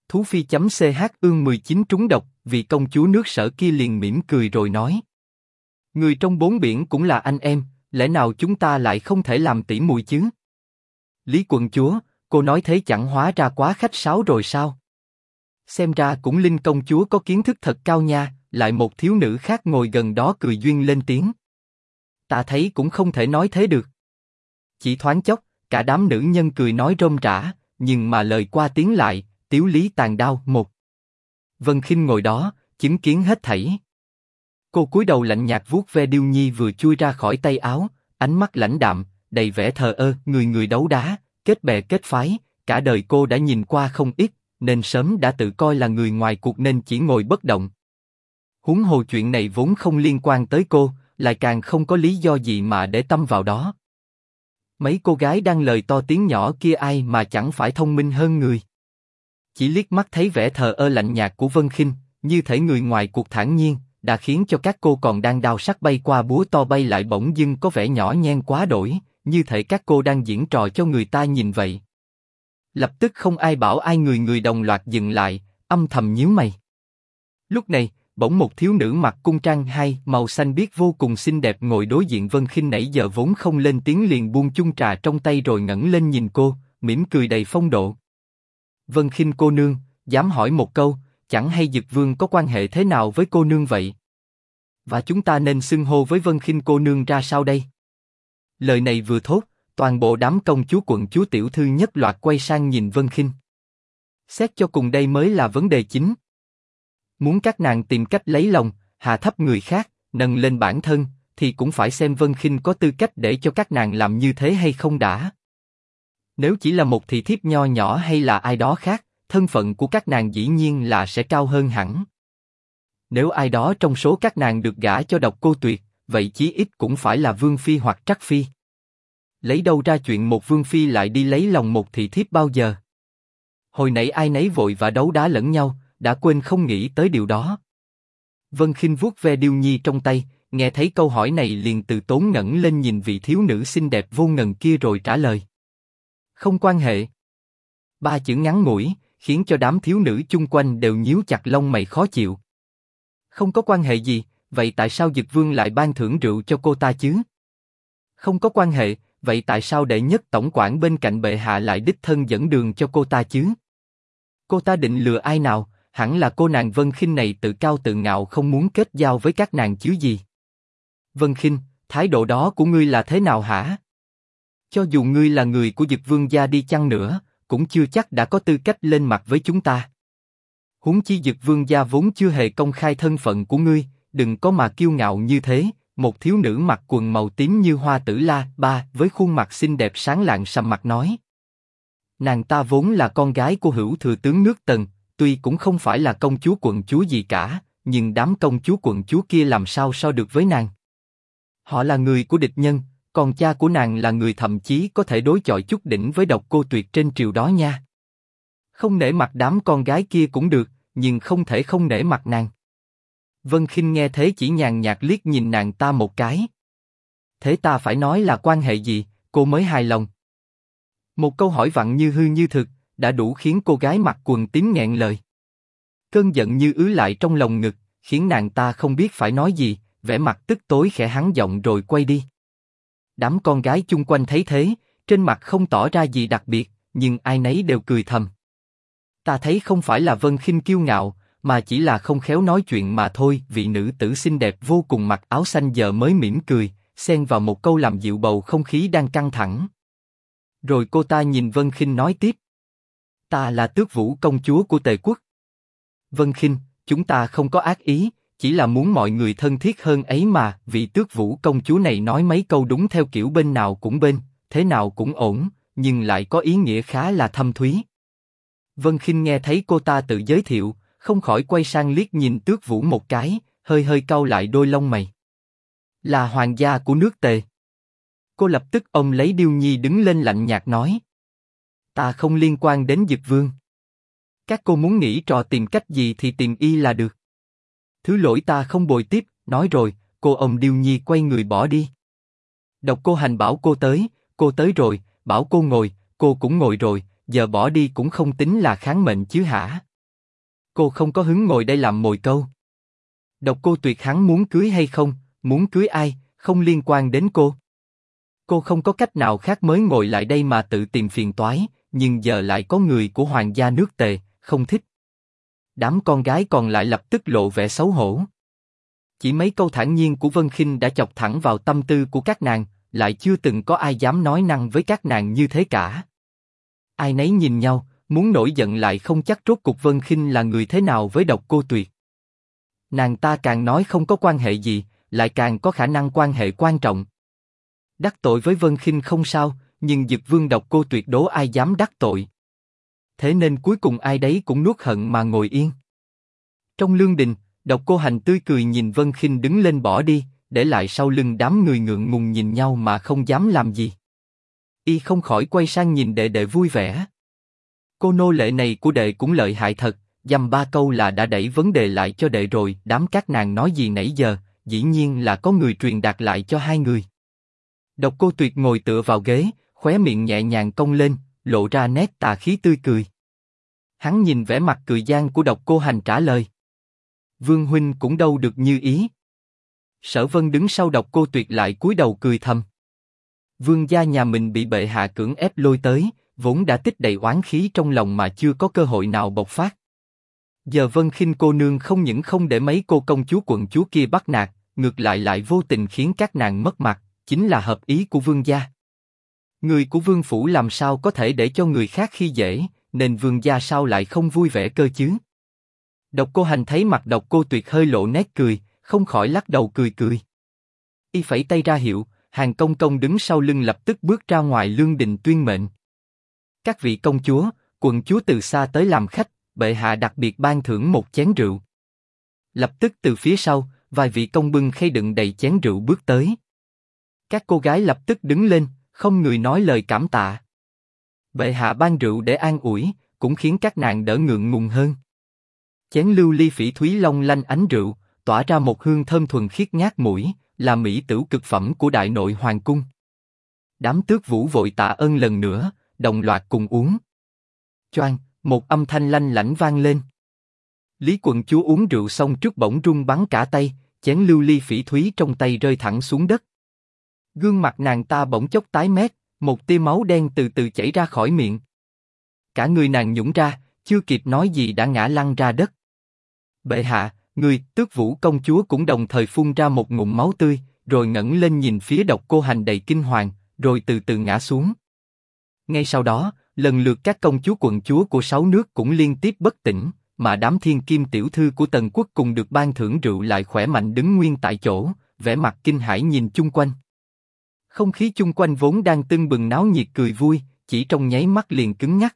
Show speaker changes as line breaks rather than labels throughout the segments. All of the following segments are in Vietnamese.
Thú Phi.ch ương 19 trúng độc, vị công chúa nước Sở kia liền mỉm cười rồi nói. Người trong bốn biển cũng là anh em, lẽ nào chúng ta lại không thể làm tỉ muội chứ? Lý quận chúa, cô nói thế chẳng hóa ra quá khách sáo rồi sao? Xem ra cũng Linh công chúa có kiến thức thật cao nha. Lại một thiếu nữ khác ngồi gần đó cười duyên lên tiếng. Ta thấy cũng không thể nói thế được. Chỉ thoáng chốc, cả đám nữ nhân cười nói rôm rả, nhưng mà lời qua tiếng lại, tiếu lý tàn đao một. Vân Khinh ngồi đó, chứng kiến hết thảy. Cô cúi đầu lạnh nhạt vuốt ve điêu nhi vừa chui ra khỏi tay áo, ánh mắt lãnh đạm, đầy vẻ thờ ơ, người người đấu đá, kết bè kết phái, cả đời cô đã nhìn qua không ít, nên sớm đã tự coi là người ngoài cuộc nên chỉ ngồi bất động. Huống hồ chuyện này vốn không liên quan tới cô, lại càng không có lý do gì mà để tâm vào đó. Mấy cô gái đang lời to tiếng nhỏ kia ai mà chẳng phải thông minh hơn người. Chỉ liếc mắt thấy vẻ thờ ơ lạnh nhạt của Vân Khinh, như thể người ngoài cuộc thản nhiên, đã khiến cho các cô còn đang đao sắc bay qua búa to bay lại bỗng dưng có vẻ nhỏ nhen quá đổi, như thể các cô đang diễn trò cho người ta nhìn vậy. Lập tức không ai bảo ai, người người đồng loạt dừng lại, âm thầm nhíu mày. Lúc này, bỗng một thiếu nữ mặc cung trang hai màu xanh biếc vô cùng xinh đẹp ngồi đối diện Vân Khinh, nãy giờ vốn không lên tiếng liền buông chung trà trong tay rồi ngẩng lên nhìn cô, mỉm cười đầy phong độ. Vân Khinh cô nương, dám hỏi một câu, chẳng hay Dực Vương có quan hệ thế nào với cô nương vậy? Và chúng ta nên xưng hô với Vân Khinh cô nương ra sao đây? Lời này vừa thốt, toàn bộ đám công chúa quận chúa tiểu thư nhất loạt quay sang nhìn Vân Khinh. Xét cho cùng đây mới là vấn đề chính. Muốn các nàng tìm cách lấy lòng, hạ thấp người khác, nâng lên bản thân, thì cũng phải xem Vân Khinh có tư cách để cho các nàng làm như thế hay không đã. Nếu chỉ là một thị thiếp nho nhỏ hay là ai đó khác, thân phận của các nàng dĩ nhiên là sẽ cao hơn hẳn. Nếu ai đó trong số các nàng được gả cho Độc Cô Tuyệt, vậy chí ít cũng phải là vương phi hoặc trắc phi. Lấy đâu ra chuyện một vương phi lại đi lấy lòng một thị thiếp bao giờ? Hồi nãy ai nấy vội và đấu đá lẫn nhau, đã quên không nghĩ tới điều đó. Vân Khinh vuốt ve điêu nhi trong tay, nghe thấy câu hỏi này liền từ tốn ngẩng lên nhìn vị thiếu nữ xinh đẹp vô ngần kia rồi trả lời. Không quan hệ. Ba chữ ngắn ngủi, khiến cho đám thiếu nữ chung quanh đều nhíu chặt lông mày khó chịu. Không có quan hệ gì, vậy tại sao Dực Vương lại ban thưởng rượu cho cô ta chứ? Không có quan hệ, vậy tại sao đệ nhất tổng quản bên cạnh bệ hạ lại đích thân dẫn đường cho cô ta chứ? Cô ta định lừa ai nào? Hẳn là cô nàng Vân Khinh này tự cao tự ngạo không muốn kết giao với các nàng chứ gì. Vân Khinh, thái độ đó của ngươi là thế nào hả? Cho dù ngươi là người của Dực Vương gia đi chăng nữa, cũng chưa chắc đã có tư cách lên mặt với chúng ta. Huống chi Dực Vương gia vốn chưa hề công khai thân phận của ngươi, đừng có mà kiêu ngạo như thế. Một thiếu nữ mặc quần màu tím như hoa tử la ba với khuôn mặt xinh đẹp sáng lạng sầm mặt nói. Nàng ta vốn là con gái của hữu thừa tướng nước Tần, tuy cũng không phải là công chúa quận chúa gì cả, nhưng đám công chúa quận chúa kia làm sao so được với nàng? Họ là người của địch nhân, còn cha của nàng là người thậm chí có thể đối chọi chút đỉnh với Độc Cô Tuyệt trên triều đó nha. Không nể mặt đám con gái kia cũng được, nhưng không thể không nể mặt nàng. Vân Khinh nghe thế chỉ nhàn nhạt liếc nhìn nàng ta một cái. Thế ta phải nói là quan hệ gì, cô mới hài lòng? Một câu hỏi vặn như hư như thực, đã đủ khiến cô gái mặc quần tím nghẹn lời. Cơn giận như ứ lại trong lồng ngực, khiến nàng ta không biết phải nói gì, vẻ mặt tức tối khẽ hắng giọng rồi quay đi. Đám con gái chung quanh thấy thế, trên mặt không tỏ ra gì đặc biệt, nhưng ai nấy đều cười thầm. Ta thấy không phải là Vân Khinh kiêu ngạo, mà chỉ là không khéo nói chuyện mà thôi. Vị nữ tử xinh đẹp vô cùng mặc áo xanh giờ mới mỉm cười, xen vào một câu làm dịu bầu không khí đang căng thẳng. Rồi cô ta nhìn Vân Khinh nói tiếp. Ta là Tước Vũ công chúa của Tề quốc. Vân Khinh, chúng ta không có ác ý, chỉ là muốn mọi người thân thiết hơn ấy mà. Vị Tước Vũ công chúa này nói mấy câu đúng theo kiểu bên nào cũng bên, thế nào cũng ổn, nhưng lại có ý nghĩa khá là thâm thúy. Vân Khinh nghe thấy cô ta tự giới thiệu, không khỏi quay sang liếc nhìn Tước Vũ một cái, hơi hơi cau lại đôi lông mày. Là hoàng gia của nước Tề. Cô lập tức ôm lấy Điêu Nhi đứng lên lạnh nhạt nói. Ta không liên quan đến Dực Vương. Các cô muốn nghĩ trò tìm cách gì thì tìm y là được. Thứ lỗi ta không bồi tiếp, nói rồi, cô ôm Điêu Nhi quay người bỏ đi. Độc Cô Hành bảo cô tới rồi, bảo cô ngồi, cô cũng ngồi rồi, giờ bỏ đi cũng không tính là kháng mệnh chứ hả? Cô không có hứng ngồi đây làm mồi câu. Độc Cô Tuyệt hắn muốn cưới hay không, muốn cưới ai, không liên quan đến cô. Cô không có cách nào khác mới ngồi lại đây mà tự tìm phiền toái, nhưng giờ lại có người của hoàng gia nước Tề, không thích. Đám con gái còn lại lập tức lộ vẻ xấu hổ. Chỉ mấy câu thản nhiên của Vân Khinh đã chọc thẳng vào tâm tư của các nàng, lại chưa từng có ai dám nói năng với các nàng như thế cả. Ai nấy nhìn nhau, muốn nổi giận lại không chắc rốt cuộc Vân Khinh là người thế nào với Độc Cô Tuyệt. Nàng ta càng nói không có quan hệ gì, lại càng có khả năng quan hệ quan trọng. Đắc tội với Vân Khinh không sao, nhưng Dực Vương Độc Cô Tuyệt đố ai dám đắc tội. Thế nên cuối cùng ai đấy cũng nuốt hận mà ngồi yên. Trong lương đình, Độc Cô Hành tươi cười nhìn Vân Khinh đứng lên bỏ đi, để lại sau lưng đám người ngượng ngùng nhìn nhau mà không dám làm gì. Y không khỏi quay sang nhìn đệ đệ vui vẻ. Cô nô lệ này của đệ cũng lợi hại thật, dăm ba câu là đã đẩy vấn đề lại cho đệ rồi. Đám các nàng nói gì nãy giờ, dĩ nhiên là có người truyền đạt lại cho hai người. Độc Cô Tuyệt ngồi tựa vào ghế, khóe miệng nhẹ nhàng cong lên, lộ ra nét tà khí tươi cười. Hắn nhìn vẻ mặt cười gian của Độc Cô Hành trả lời. Vương huynh cũng đâu được như ý. Sở Vân đứng sau Độc Cô Tuyệt lại cúi đầu cười thầm. Vương gia nhà mình bị bệ hạ cưỡng ép lôi tới, vốn đã tích đầy oán khí trong lòng mà chưa có cơ hội nào bộc phát. Giờ Vân Khinh cô nương không những không để mấy cô công chúa quận chúa kia bắt nạt, ngược lại vô tình khiến các nàng mất mặt, chính là hợp ý của vương gia. Người của vương phủ làm sao có thể để cho người khác khi dễ, nên vương gia sao lại không vui vẻ cơ chứ? Độc Cô Hành thấy mặt Độc Cô Tuyệt hơi lộ nét cười, không khỏi lắc đầu cười cười. Y phẩy tay ra hiệu, Hàng Công Công đứng sau lưng lập tức bước ra ngoài lương đình tuyên mệnh. Các vị công chúa, quận chúa từ xa tới làm khách, bệ hạ đặc biệt ban thưởng một chén rượu. Lập tức từ phía sau, vài vị công bưng khay đựng đầy chén rượu bước tới. Các cô gái lập tức đứng lên, không người nói lời cảm tạ. Bệ hạ ban rượu để an ủi, cũng khiến các nàng đỡ ngượng ngùng hơn. Chén lưu ly phỉ thúy long lanh ánh rượu, tỏa ra một hương thơm thuần khiết ngát mũi, là mỹ tửu cực phẩm của đại nội hoàng cung. Đám tước vũ vội tạ ơn lần nữa, đồng loạt cùng uống. Choang, một âm thanh lanh lảnh vang lên. Lý quận chúa uống rượu xong trước bỗng rung bắn cả tay, chén lưu ly phỉ thúy trong tay rơi thẳng xuống đất. Gương mặt nàng ta bỗng chốc tái mét, một tia máu đen từ từ chảy ra khỏi miệng. Cả người nàng nhũn ra, chưa kịp nói gì đã ngã lăn ra đất. Bệ hạ, người tước vũ công chúa cũng đồng thời phun ra một ngụm máu tươi, rồi ngẩng lên nhìn phía Độc Cô Hành đầy kinh hoàng, rồi từ từ ngã xuống. Ngay sau đó, lần lượt các công chúa quận chúa của 6 nước cũng liên tiếp bất tỉnh, mà đám thiên kim tiểu thư của Tần quốc cùng được ban thưởng rượu lại khỏe mạnh đứng nguyên tại chỗ, vẻ mặt kinh hãi nhìn chung quanh. Không khí chung quanh vốn đang tưng bừng náo nhiệt cười vui, chỉ trong nháy mắt liền cứng nhắc.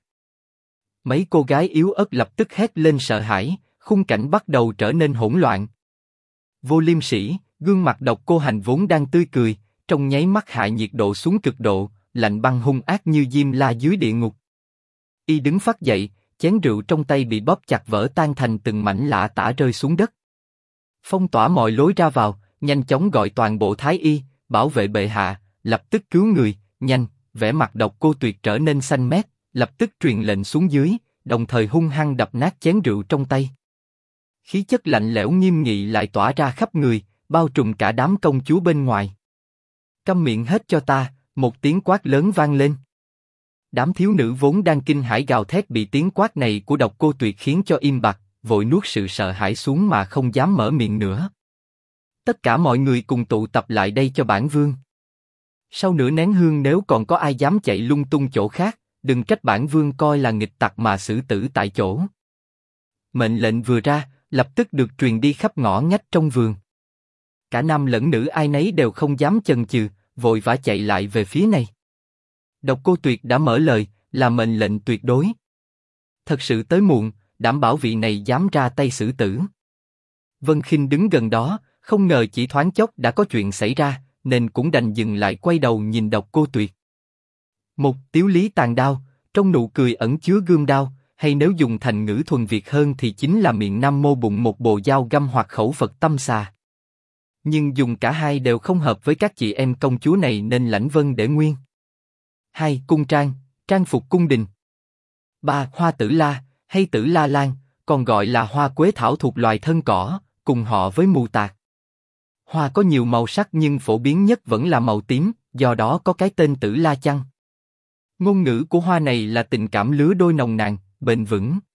Mấy cô gái yếu ớt lập tức hét lên sợ hãi, khung cảnh bắt đầu trở nên hỗn loạn. Vô Liêm Sỉ, gương mặt Độc Cô Hành vốn đang tươi cười, trong nháy mắt hạ nhiệt độ xuống cực độ, lạnh băng hung ác như diêm la dưới địa ngục. Y đứng phắt dậy, chén rượu trong tay bị bóp chặt vỡ tan thành từng mảnh lạ tả rơi xuống đất. Phong tỏa mọi lối ra vào, nhanh chóng gọi toàn bộ thái y, bảo vệ bệ hạ, lập tức cứu người, nhanh. Vẻ mặt Độc Cô Tuyệt trở nên xanh mét, lập tức truyền lệnh xuống dưới, đồng thời hung hăng đập nát chén rượu trong tay. Khí chất lạnh lẽo nghiêm nghị lại tỏa ra khắp người, bao trùm cả đám công chúa bên ngoài. Câm miệng hết cho ta! Một tiếng quát lớn vang lên. Đám thiếu nữ vốn đang kinh hãi gào thét bị tiếng quát này của Độc Cô Tuyệt khiến cho im bặt, vội nuốt sự sợ hãi xuống mà không dám mở miệng nữa. Tất cả mọi người cùng tụ tập lại đây cho bản vương. Sau nửa nén hương nếu còn có ai dám chạy lung tung chỗ khác, đừng trách bản vương coi là nghịch tặc mà xử tử tại chỗ. Mệnh lệnh vừa ra, lập tức được truyền đi khắp ngõ ngách trong vườn. Cả nam lẫn nữ ai nấy đều không dám chần chừ, vội vã chạy lại về phía này. Độc Cô Tuyệt đã mở lời, là mệnh lệnh tuyệt đối. Thật sự tới muộn, đảm bảo vị này dám ra tay xử tử. Vân Khinh đứng gần đó, không ngờ chỉ thoáng chốc đã có chuyện xảy ra, nên cũng đành dừng lại quay đầu nhìn Độc Cô Tuyệt. Một tiếu lý tàn đao, trong nụ cười ẩn chứa gươm đao, hay nếu dùng thành ngữ thuần Việt hơn thì chính là miệng nam mô bụng một bồ dao găm hoặc khẩu Phật tâm xà. Nhưng dùng cả hai đều không hợp với các chị em công chúa này nên Lãnh Vân để nguyên. 2. Cung trang, trang phục cung đình. 3. Hoa tử la, hay tử la lan, còn gọi là hoa quế thảo thuộc loài thân cỏ, cùng họ với mù tạt. Hoa có nhiều màu sắc nhưng phổ biến nhất vẫn là màu tím, do đó có cái tên Tử La Chăng. Ngôn ngữ của hoa này là tình cảm lứa đôi nồng nàn, bền vững.